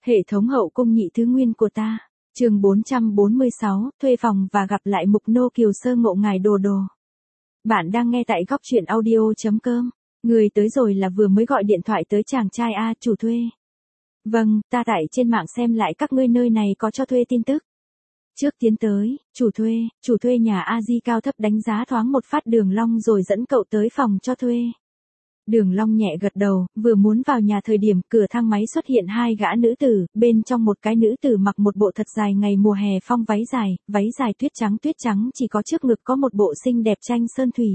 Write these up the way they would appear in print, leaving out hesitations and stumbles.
Hệ thống hậu cung nhị thứ nguyên của ta. Chương 446, thuê phòng và gặp lại Mục Nô Kiều sơ ngộ ngài Đồ Đồ. Bạn đang nghe tại góc truyện audio.com. Người tới rồi là vừa mới gọi điện thoại tới chàng trai A, chủ thuê. Vâng, ta tại trên mạng xem lại các ngươi nơi này có cho thuê tin tức. Trước tiến tới, chủ thuê nhà A Di cao thấp đánh giá thoáng một phát Đường Long rồi dẫn cậu tới phòng cho thuê. Đường Long nhẹ gật đầu, vừa muốn vào nhà thời điểm cửa thang máy xuất hiện hai gã nữ tử, bên trong một cái nữ tử mặc một bộ thật dài ngày mùa hè phong váy dài tuyết trắng chỉ có trước ngực có một bộ xinh đẹp tranh sơn thủy.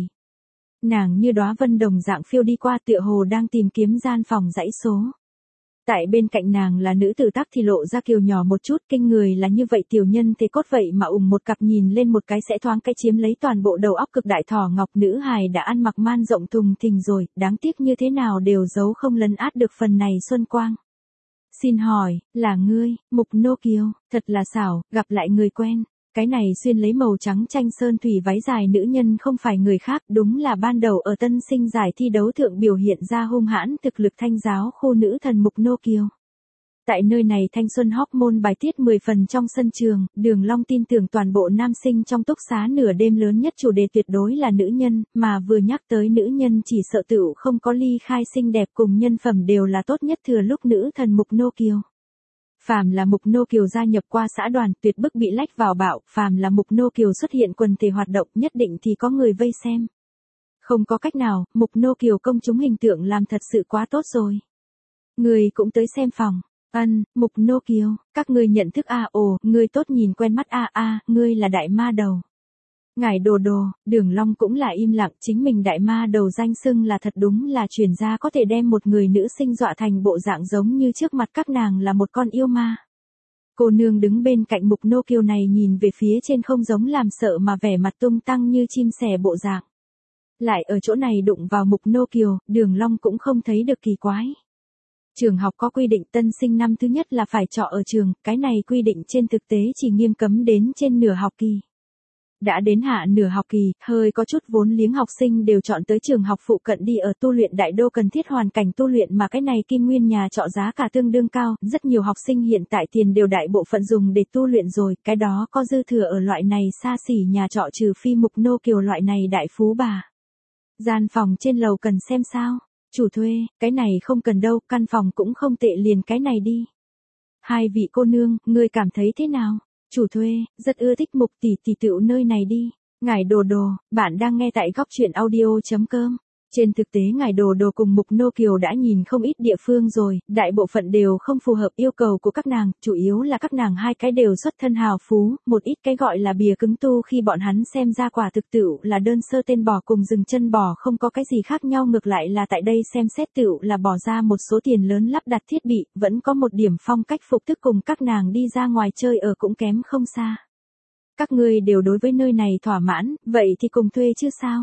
Nàng như đóa vân đồng dạng phiêu đi qua tựa hồ đang tìm kiếm gian phòng dãy số. Tại bên cạnh nàng là nữ tử Tắc thì lộ ra kiều nhỏ một chút, kinh người là như vậy tiểu nhân thế cốt vậy mà một cặp nhìn lên một cái sẽ thoáng cái chiếm lấy toàn bộ đầu óc cực đại thỏ ngọc. Nữ hài đã ăn mặc man rộng thùng thình rồi, đáng tiếc như thế nào đều giấu không lấn át được phần này xuân quang. Xin hỏi, là ngươi, Mục Nô Kiều? Thật là xảo, gặp lại người quen. Cái này xuyên lấy màu trắng tranh sơn thủy váy dài nữ nhân không phải người khác, đúng là ban đầu ở tân sinh giải thi đấu thượng biểu hiện ra hung hãn thực lực thanh giáo khu nữ thần Mục Nô Kiều. Tại nơi này thanh xuân hormone bài tiết 10 phần trong sân trường, Đường Long tin tưởng toàn bộ nam sinh trong túc xá nửa đêm lớn nhất chủ đề tuyệt đối là nữ nhân, mà vừa nhắc tới nữ nhân chỉ sợ tựu không có ly khai xinh đẹp cùng nhân phẩm đều là tốt nhất thừa lúc nữ thần Mục Nô Kiều. Phàm là Mục Nô Kiều gia nhập qua xã đoàn tuyệt bức bị lách vào bạo, phàm là Mục Nô Kiều xuất hiện quần thể hoạt động nhất định thì có người vây xem. Không có cách nào, Mục Nô Kiều công chúng hình tượng làm thật sự quá tốt rồi. Người cũng tới xem phòng. Mục Nô Kiều, các ngươi nhận thức a? Ồ, ngươi tốt nhìn quen mắt a, ngươi là đại ma đầu. Ngài Đồ Đồ, Đường Long cũng là im lặng, chính mình đại ma đầu danh xưng là thật đúng là truyền ra có thể đem một người nữ sinh dọa thành bộ dạng giống như trước mặt các nàng là một con yêu ma. Cô nương đứng bên cạnh Mục Nô Kiều này nhìn về phía trên không giống làm sợ mà vẻ mặt tung tăng như chim sẻ bộ dạng. Lại ở chỗ này đụng vào Mục Nô Kiều, Đường Long cũng không thấy được kỳ quái. Trường học có quy định tân sinh năm thứ nhất là phải trọ ở trường, cái này quy định trên thực tế chỉ nghiêm cấm đến trên nửa học kỳ. Đã đến hạ nửa học kỳ, hơi có chút vốn liếng học sinh đều chọn tới trường học phụ cận đi ở tu luyện đại đô cần thiết hoàn cảnh tu luyện mà cái này Kim Nguyên nhà trọ giá cả tương đương cao, rất nhiều học sinh hiện tại tiền đều đại bộ phận dùng để tu luyện rồi, cái đó có dư thừa ở loại này xa xỉ nhà trọ trừ phi Mục Nô Kiều loại này đại phú bà. Gian phòng trên lầu cần xem sao? Chủ thuê, cái này không cần đâu, căn phòng cũng không tệ liền cái này đi. Hai vị cô nương, ngươi cảm thấy thế nào? Chủ thuê, rất ưa thích Mục tỷ tỷ tựu nơi này đi. Ngài Đồ Đồ, bạn đang nghe tại góc truyện audio.com. Trên thực tế ngài Đồ Đồ cùng Mục Nô Kiều đã nhìn không ít địa phương rồi, đại bộ phận đều không phù hợp yêu cầu của các nàng, chủ yếu là các nàng hai cái đều xuất thân hào phú, một ít cái gọi là bìa cứng tu khi bọn hắn xem ra quả thực tựu là đơn sơ tên bò cùng dừng chân bò không có cái gì khác nhau, ngược lại là tại đây xem xét tựu là bỏ ra một số tiền lớn lắp đặt thiết bị, vẫn có một điểm phong cách phục thức cùng các nàng đi ra ngoài chơi ở cũng kém không xa. Các ngươi đều đối với nơi này thỏa mãn, vậy thì cùng thuê chứ sao?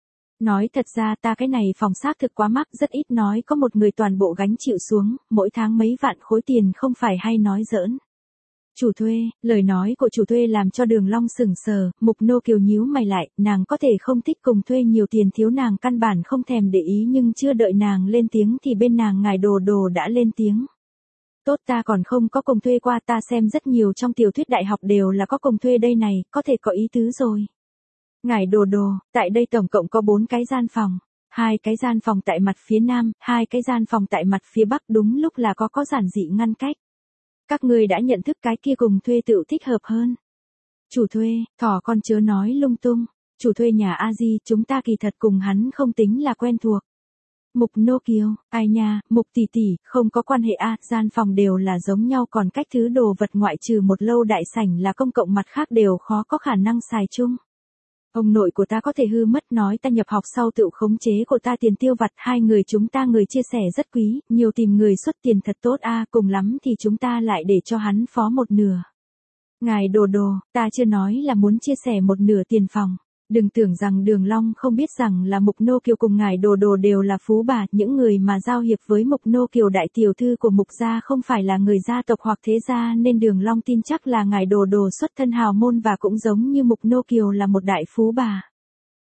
Nói thật ra ta cái này phòng xác thực quá mắc, rất ít nói có một người toàn bộ gánh chịu xuống, mỗi tháng mấy vạn khối tiền không phải hay nói giỡn. Chủ thuê, lời nói của chủ thuê làm cho Đường Long sững sờ, Mục Nô Kiều nhíu mày lại, nàng có thể không thích cùng thuê nhiều tiền thiếu nàng căn bản không thèm để ý, nhưng chưa đợi nàng lên tiếng thì bên nàng ngài Đồ Đồ đã lên tiếng. Tốt, ta còn không có cùng thuê qua, ta xem rất nhiều trong tiểu thuyết đại học đều là có cùng thuê đây này, có thể có ý tứ rồi. Ngài Đồ Đồ, tại đây tổng cộng có 4 cái gian phòng. 2 cái gian phòng tại mặt phía nam, 2 cái gian phòng tại mặt phía bắc, đúng lúc là có giản dị ngăn cách. Các ngươi đã nhận thức cái kia cùng thuê tựu thích hợp hơn. Chủ thuê, thỏ con chớ nói lung tung. Chủ thuê nhà A Di, chúng ta kỳ thật cùng hắn không tính là quen thuộc. Mục Nô Kiều, ai nha, Mục tỷ tỷ, không có quan hệ a, gian phòng đều là giống nhau, còn cách thứ đồ vật ngoại trừ một lâu đại sảnh là công cộng mặt khác đều khó có khả năng xài chung. Ông nội của ta có thể hư mất, nói ta nhập học sau tự khống chế của ta tiền tiêu vặt, hai người chúng ta người chia sẻ rất quý, nhiều tìm người xuất tiền thật tốt a, cùng lắm thì chúng ta lại để cho hắn phó một nửa. Ngài Đồ Đồ, ta chưa nói là muốn chia sẻ một nửa tiền phòng. Đừng tưởng rằng Đường Long không biết rằng là Mục Nô Kiều cùng ngài Đồ Đồ đều là phú bà, những người mà giao hiệp với Mục Nô Kiều đại tiểu thư của Mục gia không phải là người gia tộc hoặc thế gia, nên Đường Long tin chắc là ngài Đồ Đồ xuất thân hào môn và cũng giống như Mục Nô Kiều là một đại phú bà.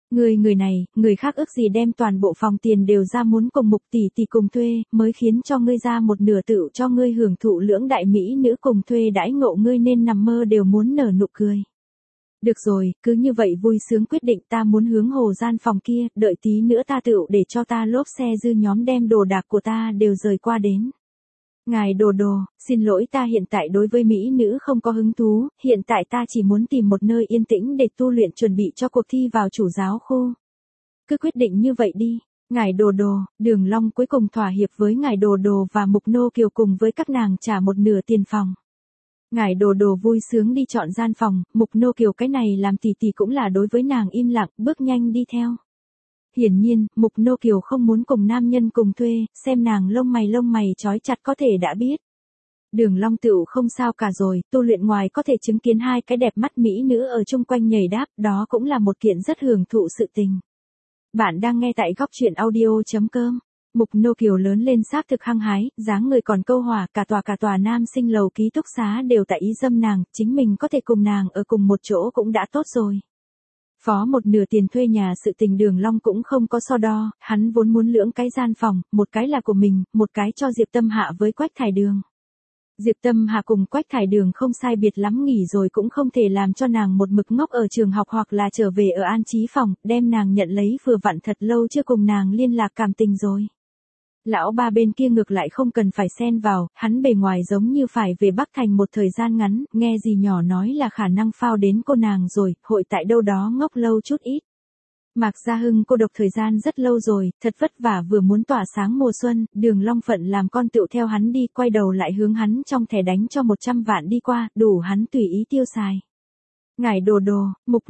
Người này, người khác ước gì đem toàn bộ phòng tiền đều ra muốn cùng Mục tỷ tỷ cùng thuê, mới khiến cho ngươi ra một nửa tựu cho ngươi hưởng thụ lưỡng đại mỹ nữ cùng thuê đãi ngộ, ngươi nên nằm mơ đều muốn nở nụ cười. Được rồi, cứ như vậy vui sướng quyết định, ta muốn hướng hồ gian phòng kia, đợi tí nữa ta tựu để cho ta lốp xe dư nhóm đem đồ đạc của ta đều rời qua đến. Ngài Đồ Đồ, xin lỗi, ta hiện tại đối với mỹ nữ không có hứng thú, hiện tại ta chỉ muốn tìm một nơi yên tĩnh để tu luyện, chuẩn bị cho cuộc thi vào chủ giáo khu. Cứ quyết định như vậy đi. Ngài Đồ Đồ, Đường Long cuối cùng thỏa hiệp với Ngài Đồ Đồ và Mục Nô Kiều cùng với các nàng trả một nửa tiền phòng. Ngài Đồ Đồ vui sướng đi chọn gian phòng, Mục Nô Kiều cái này làm tỷ tỷ cũng là đối với nàng im lặng, bước nhanh đi theo. Hiển nhiên, Mục Nô Kiều không muốn cùng nam nhân cùng thuê, xem nàng lông mày trói chặt có thể đã biết. Đường Long tựu không sao cả rồi, tu luyện ngoài có thể chứng kiến hai cái đẹp mắt mỹ nữ ở chung quanh nhảy đáp, đó cũng là một kiện rất hưởng thụ sự tình. Bạn đang nghe tại góc truyện audio.com. Mục Nô Kiều lớn lên xác thực hăng hái, dáng người còn câu hỏa, cả tòa nam sinh lầu ký túc xá đều tại ý dâm nàng, chính mình có thể cùng nàng ở cùng một chỗ cũng đã tốt rồi. Phó một nửa tiền thuê nhà, sự tình Đường Long cũng không có so đo, hắn vốn muốn lưỡng cái gian phòng, một cái là của mình, một cái cho Diệp Tâm Hạ với Quách Thải Đường. Diệp Tâm Hạ cùng Quách Thải Đường không sai biệt lắm, nghỉ rồi cũng không thể làm cho nàng một mực ngốc ở trường học hoặc là trở về ở an trí phòng, đem nàng nhận lấy vừa vặn thật lâu chưa cùng nàng liên lạc cảm tình rồi. Lão ba bên kia ngược lại không cần phải xen vào, hắn bề ngoài giống như phải về Bắc Thành một thời gian ngắn, nghe dì nhỏ nói là khả năng phao đến cô nàng rồi, hội tại đâu đó ngốc lâu chút ít. Mạc Gia Hưng cô độc thời gian rất lâu rồi, thật vất vả vừa muốn tỏa sáng mùa xuân, Đường Long phận làm con tựu theo hắn đi, quay đầu lại hướng hắn trong thẻ đánh cho 100 vạn đi qua, đủ hắn tùy ý tiêu xài. Ngài Đồ Đồ, Mục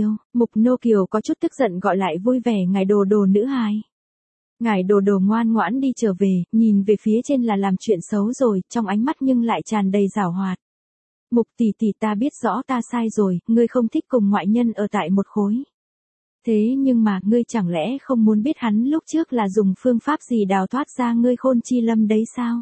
Nô Kiều có chút tức giận gọi lại vui vẻ Ngài Đồ Đồ nữ hài. Ngài Đồ Đồ ngoan ngoãn đi trở về, nhìn về phía trên là làm chuyện xấu rồi, trong ánh mắt nhưng lại tràn đầy giảo hoạt. Mục tỷ tỷ, ta biết rõ ta sai rồi, ngươi không thích cùng ngoại nhân ở tại một khối. Thế nhưng mà, ngươi chẳng lẽ không muốn biết hắn lúc trước là dùng phương pháp gì đào thoát ra ngươi khôn chi lâm đấy sao?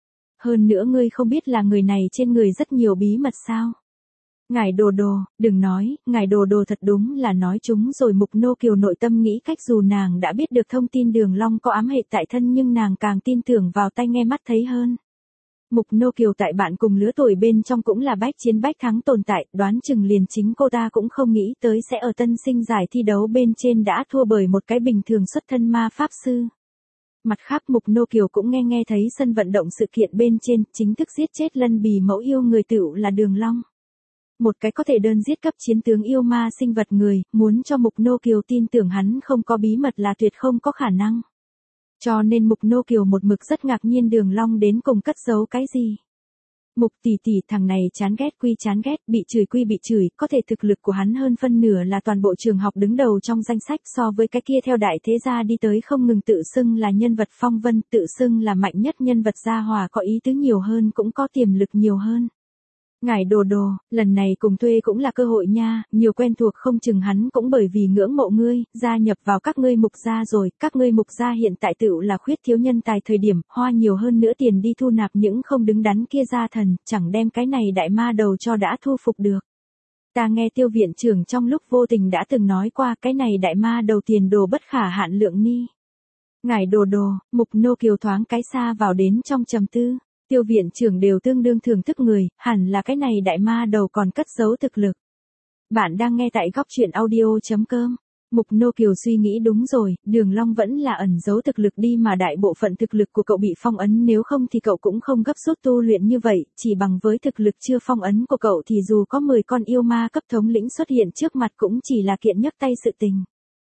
Hơn nữa ngươi không biết là người này trên người rất nhiều bí mật sao? Ngài Đồ Đồ, đừng nói, Ngài Đồ Đồ thật đúng là nói chúng rồi. Mục Nô Kiều nội tâm nghĩ cách, dù nàng đã biết được thông tin Đường Long có ám hệ tại thân nhưng nàng càng tin tưởng vào tai nghe mắt thấy hơn. Mục Nô Kiều tại bạn cùng lứa tuổi bên trong cũng là bách chiến bách thắng tồn tại, đoán chừng liền chính cô ta cũng không nghĩ tới sẽ ở tân sinh giải thi đấu bên trên đã thua bởi một cái bình thường xuất thân ma pháp sư. Mặt khác, Mục Nô Kiều cũng nghe thấy sân vận động sự kiện bên trên, chính thức giết chết Lân Bì mẫu yêu người tựu là Đường Long. Một cái có thể đơn giết cấp chiến tướng yêu ma sinh vật người, muốn cho Mục Nô Kiều tin tưởng hắn không có bí mật là tuyệt không có khả năng. Cho nên Mục Nô Kiều một mực rất ngạc nhiên Đường Long đến cùng cất giấu cái gì. Mục tỷ tỷ, thằng này chán ghét quy chán ghét, bị chửi quy bị chửi, có thể thực lực của hắn hơn phân nửa là toàn bộ trường học đứng đầu trong danh sách, so với cái kia theo đại thế gia đi tới không ngừng tự xưng là nhân vật phong vân, tự xưng là mạnh nhất nhân vật gia hòa, có ý tứ nhiều hơn cũng có tiềm lực nhiều hơn. Ngài Đồ Đồ, lần này cùng thuê cũng là cơ hội nha, nhiều quen thuộc không chừng hắn cũng bởi vì ngưỡng mộ ngươi, gia nhập vào các ngươi Mục gia rồi, các ngươi Mục gia hiện tại tựu là khuyết thiếu nhân tài thời điểm, hoa nhiều hơn nữa tiền đi thu nạp những không đứng đắn kia gia thần, chẳng đem cái này đại ma đầu cho đã thu phục được. Ta nghe Tiêu viện trưởng trong lúc vô tình đã từng nói qua, cái này đại ma đầu tiền đồ bất khả hạn lượng ni. Ngài Đồ Đồ, Mục Nô Kiều thoáng cái xa vào đến trong trầm tư. Tiêu viện trưởng đều tương đương thưởng thức người, hẳn là cái này đại ma đầu còn cất giấu thực lực. Bạn đang nghe tại góc truyện audio.com. Mục Nô Kiều suy nghĩ đúng rồi, Đường Long vẫn là ẩn giấu thực lực đi mà đại bộ phận thực lực của cậu bị phong ấn, nếu không thì cậu cũng không gấp rút tu luyện như vậy, chỉ bằng với thực lực chưa phong ấn của cậu thì dù có 10 con yêu ma cấp thống lĩnh xuất hiện trước mặt cũng chỉ là kiện nhấc tay sự tình.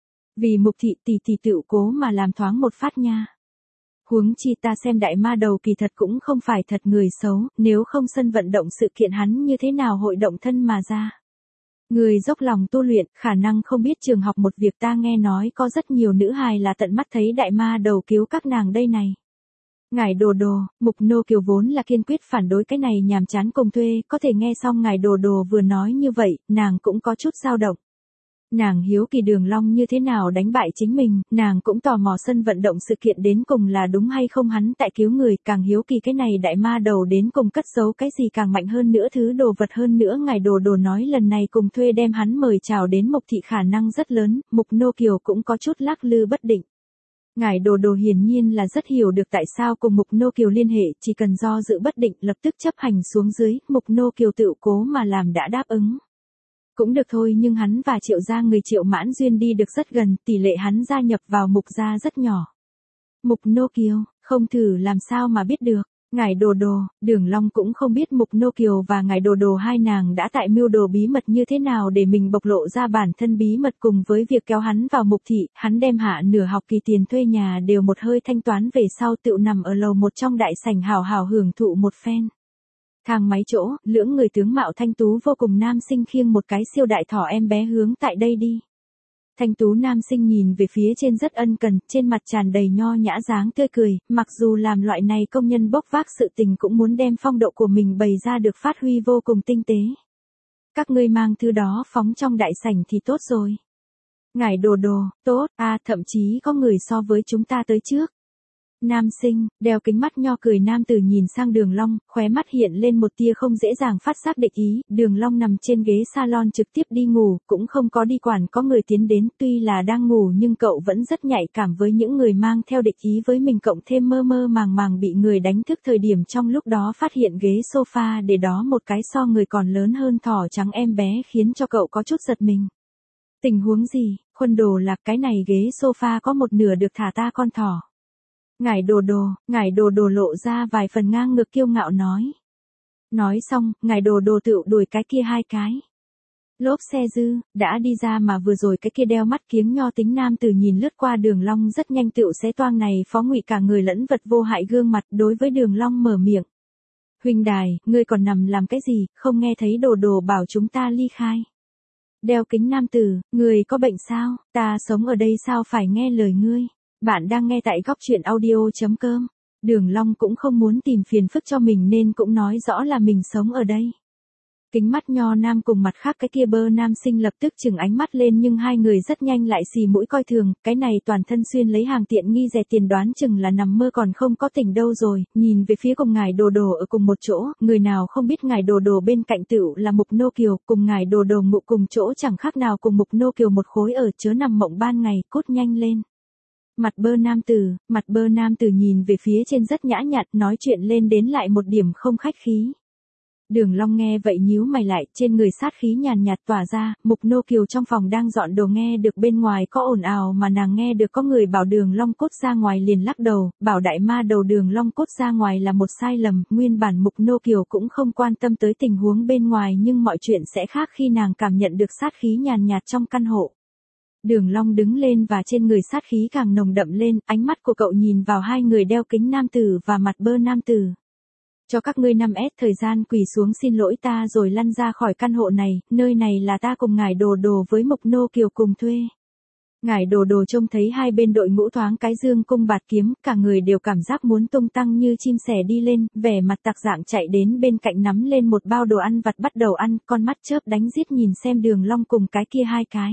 Vì Mục thị tỷ tựu cố mà làm thoáng một phát nha. Huống chi ta xem đại ma đầu kỳ thật cũng không phải thật người xấu, nếu không sân vận động sự kiện hắn như thế nào hội động thân mà ra. Người dốc lòng tu luyện, khả năng không biết trường học một việc, ta nghe nói có rất nhiều nữ hài là tận mắt thấy đại ma đầu cứu các nàng đây này. Ngài Đồ Đồ, Mục Nô Kiều vốn là kiên quyết phản đối cái này nhàm chán cùng thuê, có thể nghe xong Ngài Đồ Đồ vừa nói như vậy, nàng cũng có chút dao động. Nàng hiếu kỳ Đường Long như thế nào đánh bại chính mình, nàng cũng tò mò sân vận động sự kiện đến cùng là đúng hay không hắn tại cứu người, càng hiếu kỳ cái này đại ma đầu đến cùng cất giấu cái gì càng mạnh hơn nữa thứ đồ vật hơn nữa. Ngài Đồ Đồ nói lần này cùng thuê đem hắn mời chào đến Mục thị khả năng rất lớn, Mục Nô Kiều cũng có chút lắc lư bất định. Ngài Đồ Đồ hiển nhiên là rất hiểu được tại sao cùng Mục Nô Kiều liên hệ, chỉ cần do dự bất định lập tức chấp hành xuống dưới, Mục Nô Kiều tự cố mà làm đã đáp ứng. Cũng được thôi, nhưng hắn và Triệu gia người Triệu Mãn Duyên đi được rất gần, tỷ lệ hắn gia nhập vào Mục gia rất nhỏ. Mục Nô Kiều, không thử làm sao mà biết được. Ngài Đồ Đồ, Đường Long cũng không biết Mục Nô Kiều và Ngài Đồ Đồ hai nàng đã tại mưu đồ bí mật như thế nào để mình bộc lộ ra bản thân bí mật cùng với việc kéo hắn vào Mục thị, hắn đem hạ nửa học kỳ tiền thuê nhà đều một hơi thanh toán về sau tự nằm ở lầu một trong đại sảnh hào hào hưởng thụ một phen. Thang máy chỗ, lưỡng người tướng mạo thanh tú vô cùng nam sinh khiêng một cái siêu đại thỏ em bé hướng tại đây đi. Thanh tú nam sinh nhìn về phía trên rất ân cần, trên mặt tràn đầy nho nhã dáng tươi cười, mặc dù làm loại này công nhân bốc vác sự tình cũng muốn đem phong độ của mình bày ra được phát huy vô cùng tinh tế. Các ngươi mang thứ đó phóng trong đại sảnh thì tốt rồi. Ngài Đồ Đồ, tốt, thậm chí có người so với chúng ta tới trước. Nam sinh, đeo kính mắt nho cười nam tử nhìn sang Đường Long, khóe mắt hiện lên một tia không dễ dàng phát giác địch ý, Đường Long nằm trên ghế salon trực tiếp đi ngủ, cũng không có đi quản có người tiến đến, tuy là đang ngủ nhưng cậu vẫn rất nhạy cảm với những người mang theo địch ý với mình, cộng thêm mơ mơ màng màng bị người đánh thức thời điểm trong lúc đó phát hiện ghế sofa để đó một cái so người còn lớn hơn thỏ trắng em bé khiến cho cậu có chút giật mình. Tình huống gì, Khuân Đồ Lạc, cái này ghế sofa có một nửa được thả ta con thỏ. Ngài Đồ Đồ lộ ra vài phần ngang ngược kiêu ngạo nói. Nói xong, Ngài Đồ Đồ tự đuổi cái kia hai cái. Lốp xe dư, đã đi ra mà vừa rồi cái kia đeo mắt kiếng nho tính nam tử nhìn lướt qua Đường Long rất nhanh tựu xé toang này phó ngụy cả người lẫn vật vô hại gương mặt đối với Đường Long mở miệng. Huynh đài, ngươi còn nằm làm cái gì, không nghe thấy Đồ Đồ bảo chúng ta ly khai. Đeo kính nam tử, người có bệnh sao, ta sống ở đây sao phải nghe lời ngươi. Bạn đang nghe tại góc truyện audio.com. Đường Long cũng không muốn tìm phiền phức cho mình nên cũng nói rõ là mình sống ở đây. Kính mắt nho nam cùng mặt khác cái kia bơ nam sinh lập tức chừng ánh mắt lên nhưng hai người rất nhanh lại xì mũi coi thường, cái này toàn thân xuyên lấy hàng tiện nghi rẻ tiền đoán chừng là nằm mơ còn không có tỉnh đâu rồi, nhìn về phía cùng Ngài Đồ Đồ ở cùng một chỗ, người nào không biết Ngài Đồ Đồ bên cạnh tựu là Mục Nô Kiều, cùng Ngài Đồ Đồ ngụ cùng chỗ chẳng khác nào cùng Mục Nô Kiều một khối ở, chớ nằm mộng ban ngày, cút nhanh lên. Mặt bơ nam tử nhìn về phía trên rất nhã nhặn, nói chuyện lên đến lại một điểm không khách khí. Đường Long nghe vậy nhíu mày lại, trên người sát khí nhàn nhạt tỏa ra, Mục Nô Kiều trong phòng đang dọn đồ nghe được bên ngoài có ồn ào mà nàng nghe được có người bảo Đường Long cút ra ngoài liền lắc đầu, bảo đại ma đầu Đường Long cút ra ngoài là một sai lầm, nguyên bản Mục Nô Kiều cũng không quan tâm tới tình huống bên ngoài nhưng mọi chuyện sẽ khác khi nàng cảm nhận được sát khí nhàn nhạt trong căn hộ. Đường Long đứng lên và trên người sát khí càng nồng đậm lên, ánh mắt của cậu nhìn vào hai người đeo kính nam tử và mặt bơ nam tử. Cho các ngươi 5S thời gian quỳ xuống xin lỗi ta rồi lăn ra khỏi căn hộ này, nơi này là ta cùng Ngài Đồ Đồ với Mục Nô Kiều cùng thuê. Ngài Đồ Đồ trông thấy hai bên đội ngũ thoáng cái dương cung bạt kiếm, cả người đều cảm giác muốn tung tăng như chim sẻ đi lên, vẻ mặt tặc dạng chạy đến bên cạnh nắm lên một bao đồ ăn vặt bắt đầu ăn, con mắt chớp đánh giết nhìn xem Đường Long cùng cái kia hai cái.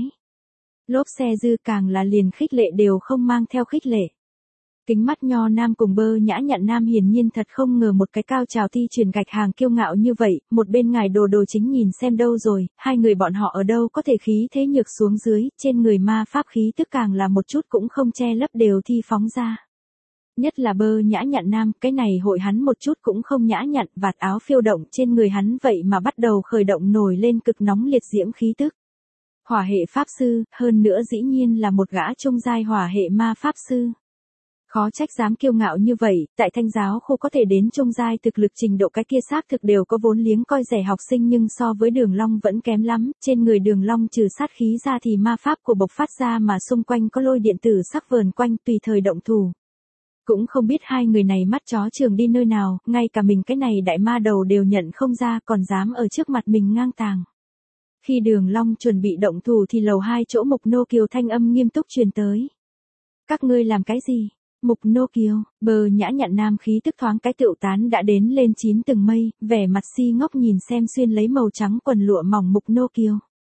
Lốp xe dư càng là liền khích lệ đều không mang theo khích lệ. Kính mắt nho nam cùng bơ nhã nhặn nam hiển nhiên thật không ngờ một cái cao trào thi truyền gạch hàng kiêu ngạo như vậy, một bên Ngài Đồ Đồ chính nhìn xem đâu rồi, hai người bọn họ ở đâu có thể khí thế nhược xuống dưới, trên người ma pháp khí tức càng là một chút cũng không che lấp đều thi phóng ra. Nhất là bơ nhã nhặn nam, cái này hội hắn một chút cũng không nhã nhặn, vạt áo phiêu động trên người hắn vậy mà bắt đầu khởi động nổi lên cực nóng liệt diễm khí tức. Hỏa hệ pháp sư, hơn nữa dĩ nhiên là một gã trung giai hỏa hệ ma pháp sư. Khó trách dám kiêu ngạo như vậy, tại Thanh giáo khu có thể đến trung giai thực lực trình độ cái kia xác thực đều có vốn liếng coi rẻ học sinh nhưng so với Đường Long vẫn kém lắm, trên người Đường Long trừ sát khí ra thì ma pháp của bộc phát ra mà xung quanh có lôi điện tử sắc vờn quanh tùy thời động thủ. Cũng không biết hai người này mắt chó trường đi nơi nào, ngay cả mình cái này đại ma đầu đều nhận không ra còn dám ở trước mặt mình ngang tàng. Khi Đường Long chuẩn bị động thủ thì lầu 2 chỗ Mục Nô Kiều thanh âm nghiêm túc truyền tới. Các ngươi làm cái gì? Mục Nô Kiều, bờ nhã nhặn nam khí tức thoáng cái tựu tán đã đến lên 9 tầng mây, vẻ mặt si ngốc nhìn xem xuyên lấy màu trắng quần lụa mỏng Mục Nô Kiều.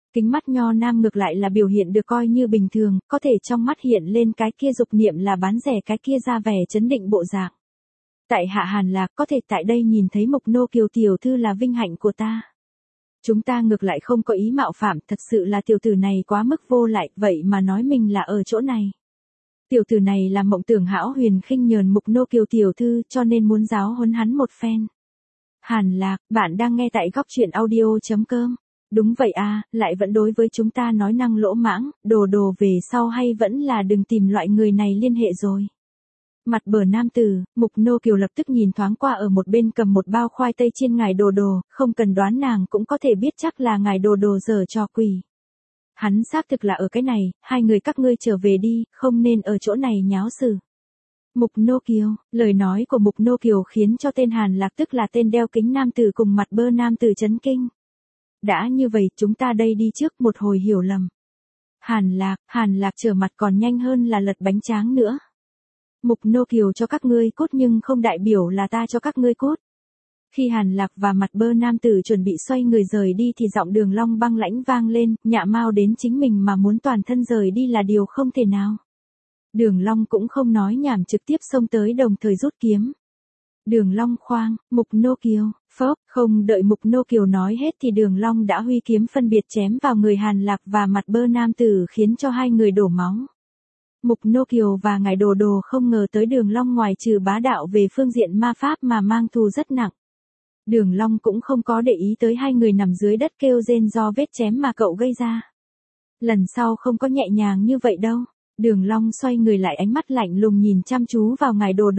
Kính mắt nho nam ngược lại là biểu hiện được coi như bình thường, có thể trong mắt hiện lên cái kia dục niệm là bán rẻ cái kia ra vẻ chấn định bộ dạng. Tại hạ Hàn Lạc có thể tại đây nhìn thấy Mục Nô Kiều tiểu thư là vinh hạnh của ta. Chúng ta ngược lại không có ý mạo phạm, thật sự là tiểu tử này quá mức vô lại, vậy mà nói mình là ở chỗ này. Tiểu tử này là mộng tưởng hão huyền khinh nhờn Mục Nô Kiều tiểu thư cho nên muốn giáo huấn hắn một phen. Hàn Lạc, bạn đang nghe tại góc truyện audio.com. Đúng vậy à, lại vẫn đối với chúng ta nói năng lỗ mãng, đồ về sau hay vẫn là đừng tìm loại người này liên hệ rồi. Mặt bờ nam tử, Mục Nô Kiều lập tức nhìn thoáng qua ở một bên cầm một bao khoai tây chiên ngài đồ, không cần đoán nàng cũng có thể biết chắc là ngài đồ giở trò quỷ. Hắn xác thực là ở cái này, hai người các ngươi trở về đi, không nên ở chỗ này nháo sự. Mục Nô Kiều, lời nói của Mục Nô Kiều khiến cho tên Hàn Lạc tức là tên đeo kính nam tử cùng mặt bơ nam tử chấn kinh. Đã như vậy chúng ta đây đi trước một hồi hiểu lầm. Hàn Lạc trở mặt còn nhanh hơn là lật bánh tráng nữa. Mục Nô Kiều cho các ngươi cút nhưng không đại biểu là ta cho các ngươi cút. Khi Hàn Lạc và mặt bơ nam tử chuẩn bị xoay người rời đi thì giọng Đường Long băng lãnh vang lên, nhạ mau đến chính mình mà muốn toàn thân rời đi là điều không thể nào. Đường Long cũng không nói nhảm trực tiếp xông tới đồng thời rút kiếm. Đường Long khoang, Mục Nô Kiều, phốc, không đợi Mục Nô Kiều nói hết thì Đường Long đã huy kiếm phân biệt chém vào người Hàn Lạc và mặt bơ nam tử khiến cho hai người đổ máu. Mục Nô Kiều và ngài đồ không ngờ tới Đường Long ngoài trừ bá đạo về phương diện ma pháp mà mang thù rất nặng. Đường Long cũng không có để ý tới hai người nằm dưới đất kêu rên do vết chém mà cậu gây ra. Lần sau không có nhẹ nhàng như vậy đâu. Đường Long xoay người lại ánh mắt lạnh lùng nhìn chăm chú vào ngài đồ.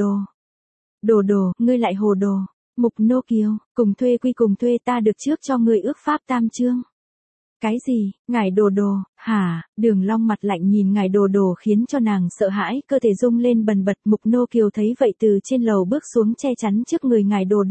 Ngươi lại hồ đồ. Mục Nô Kiều, cùng thuê ta được trước cho ngươi ước pháp tam chương. Cái gì, ngài đồ, hả? Đường Long mặt lạnh nhìn ngài đồ khiến cho nàng sợ hãi, cơ thể rung lên bần bật. Mục Nô Kiều thấy vậy từ trên lầu bước xuống che chắn trước người ngài đồ.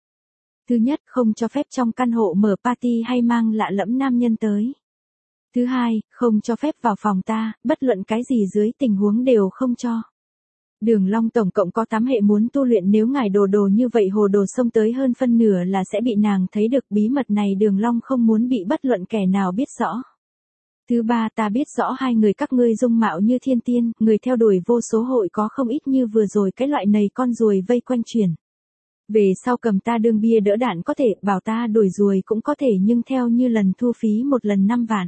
Thứ nhất, không cho phép trong căn hộ mở party hay mang lạ lẫm nam nhân tới. Thứ hai, không cho phép vào phòng ta, bất luận cái gì dưới tình huống đều không cho. Đường Long tổng cộng có 8 hệ muốn tu luyện, nếu ngài đồ như vậy hồ đồ xông tới hơn phân nửa là sẽ bị nàng thấy được. Bí mật này Đường Long không muốn bị bất luận kẻ nào biết rõ. Thứ ba, ta biết rõ hai người các ngươi dung mạo như thiên tiên, người theo đuổi vô số hội có không ít như vừa rồi cái loại này con ruồi vây quanh chuyển. Về sau cầm ta đương bia đỡ đạn có thể, bảo ta đuổi ruồi cũng có thể, nhưng theo như lần thu phí một lần 5 vạn.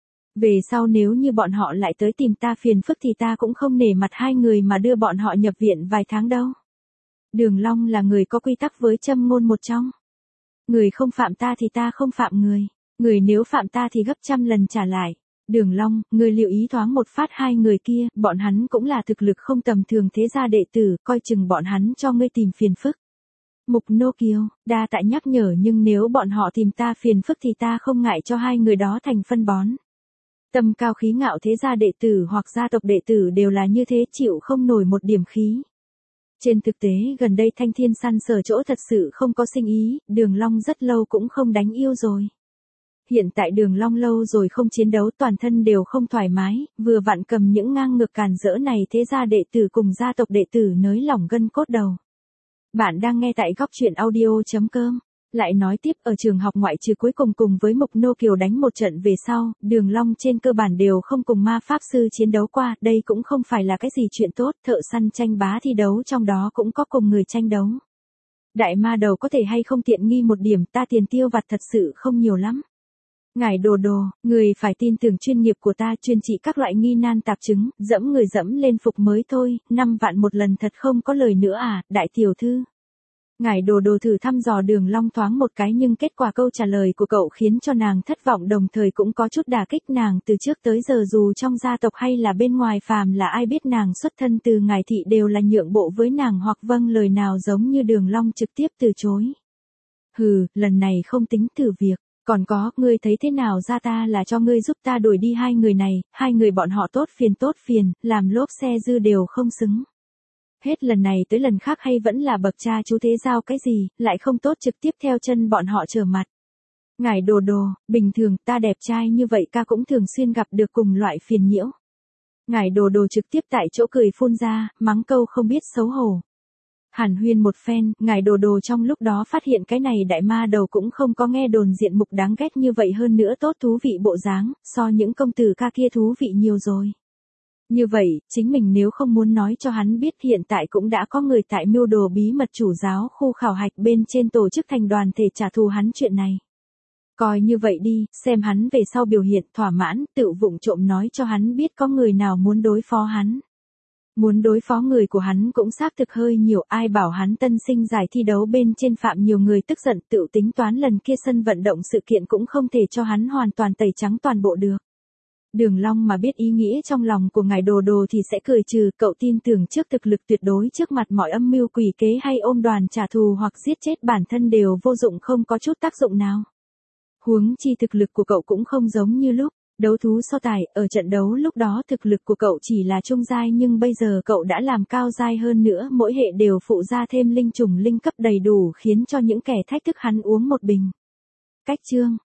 Về sau nếu như bọn họ lại tới tìm ta phiền phức thì ta cũng không nể mặt hai người mà đưa bọn họ nhập viện vài tháng đâu. Đường Long là người có quy tắc với châm ngôn một trong. Người không phạm ta thì ta không phạm người. Người nếu phạm ta thì gấp trăm lần trả lại. Đường Long, người lưu ý thoáng một phát hai người kia, bọn hắn cũng là thực lực không tầm thường thế gia đệ tử, coi chừng bọn hắn cho ngươi tìm phiền phức. Mục Nô Kiều, đa tại nhắc nhở, nhưng nếu bọn họ tìm ta phiền phức thì ta không ngại cho hai người đó thành phân bón. Tâm cao khí ngạo thế gia đệ tử hoặc gia tộc đệ tử đều là như thế, chịu không nổi một điểm khí. Trên thực tế gần đây Thanh Thiên săn sở chỗ thật sự không có sinh ý, Đường Long rất lâu cũng không đánh yêu rồi. Hiện tại Đường Long lâu rồi không chiến đấu, toàn thân đều không thoải mái, vừa vặn cầm những ngang ngược càn rỡ này thế gia đệ tử cùng gia tộc đệ tử nới lỏng gân cốt đầu. Bạn đang nghe tại góc truyện audio.com. Lại nói tiếp, ở trường học ngoại trừ cuối cùng với Mục Nô Kiều đánh một trận về sau, Đường Long trên cơ bản đều không cùng ma pháp sư chiến đấu qua, đây cũng không phải là cái gì chuyện tốt, thợ săn tranh bá thi đấu trong đó cũng có cùng người tranh đấu. Đại ma đầu có thể hay không tiện nghi một điểm, ta tiền tiêu vặt thật sự không nhiều lắm. Ngài đồ, người phải tin tưởng chuyên nghiệp của ta, chuyên trị các loại nghi nan tạp chứng, dẫm người dẫm lên phục mới thôi, 5 vạn một lần thật không có lời nữa à, đại tiểu thư. Ngài đồ thử thăm dò Đường Long thoáng một cái, nhưng kết quả câu trả lời của cậu khiến cho nàng thất vọng, đồng thời cũng có chút đả kích nàng. Từ trước tới giờ dù trong gia tộc hay là bên ngoài, phàm là ai biết nàng xuất thân từ ngài thị đều là nhượng bộ với nàng hoặc vâng lời nào, giống như Đường Long trực tiếp từ chối. Hừ, lần này không tính thử việc. Còn có, ngươi thấy thế nào ra ta là cho ngươi giúp ta đuổi đi hai người này, hai người bọn họ tốt phiền, làm lốp xe dư đều không xứng. Hết lần này tới lần khác hay vẫn là bậc cha chú thế giao cái gì, lại không tốt trực tiếp theo chân bọn họ trở mặt. Ngài đồ, bình thường ta đẹp trai như vậy ca cũng thường xuyên gặp được cùng loại phiền nhiễu. Ngài đồ trực tiếp tại chỗ cười phun ra, mắng câu không biết xấu hổ. Hàn huyên một phen, ngài Đồ Đồ trong lúc đó phát hiện cái này đại ma đầu cũng không có nghe đồn diện mục đáng ghét như vậy, hơn nữa tốt thú vị bộ dáng, so những công tử ca kia thú vị nhiều rồi. Như vậy, chính mình nếu không muốn nói cho hắn biết hiện tại cũng đã có người tại mưu đồ bí mật chủ giáo khu khảo hạch bên trên tổ chức thành đoàn thể trả thù hắn chuyện này. Coi như vậy đi, xem hắn về sau biểu hiện thỏa mãn, tự vụng trộm nói cho hắn biết có người nào muốn đối phó hắn. Muốn đối phó người của hắn cũng xác thực hơi nhiều, ai bảo hắn tân sinh giải thi đấu bên trên phạm nhiều người tức giận, tự tính toán lần kia sân vận động sự kiện cũng không thể cho hắn hoàn toàn tẩy trắng toàn bộ được. Đường Long mà biết ý nghĩa trong lòng của ngài Đồ Đồ thì sẽ cười trừ, cậu tin tưởng trước thực lực tuyệt đối trước mặt mọi âm mưu quỷ kế hay ôm đoàn trả thù hoặc giết chết bản thân đều vô dụng, không có chút tác dụng nào. Huống chi thực lực của cậu cũng không giống như lúc đấu thú so tài, ở trận đấu lúc đó thực lực của cậu chỉ là trung giai nhưng bây giờ cậu đã làm cao giai, hơn nữa mỗi hệ đều phụ ra thêm linh trùng linh cấp đầy đủ khiến cho những kẻ thách thức hắn uống một bình. Cách chương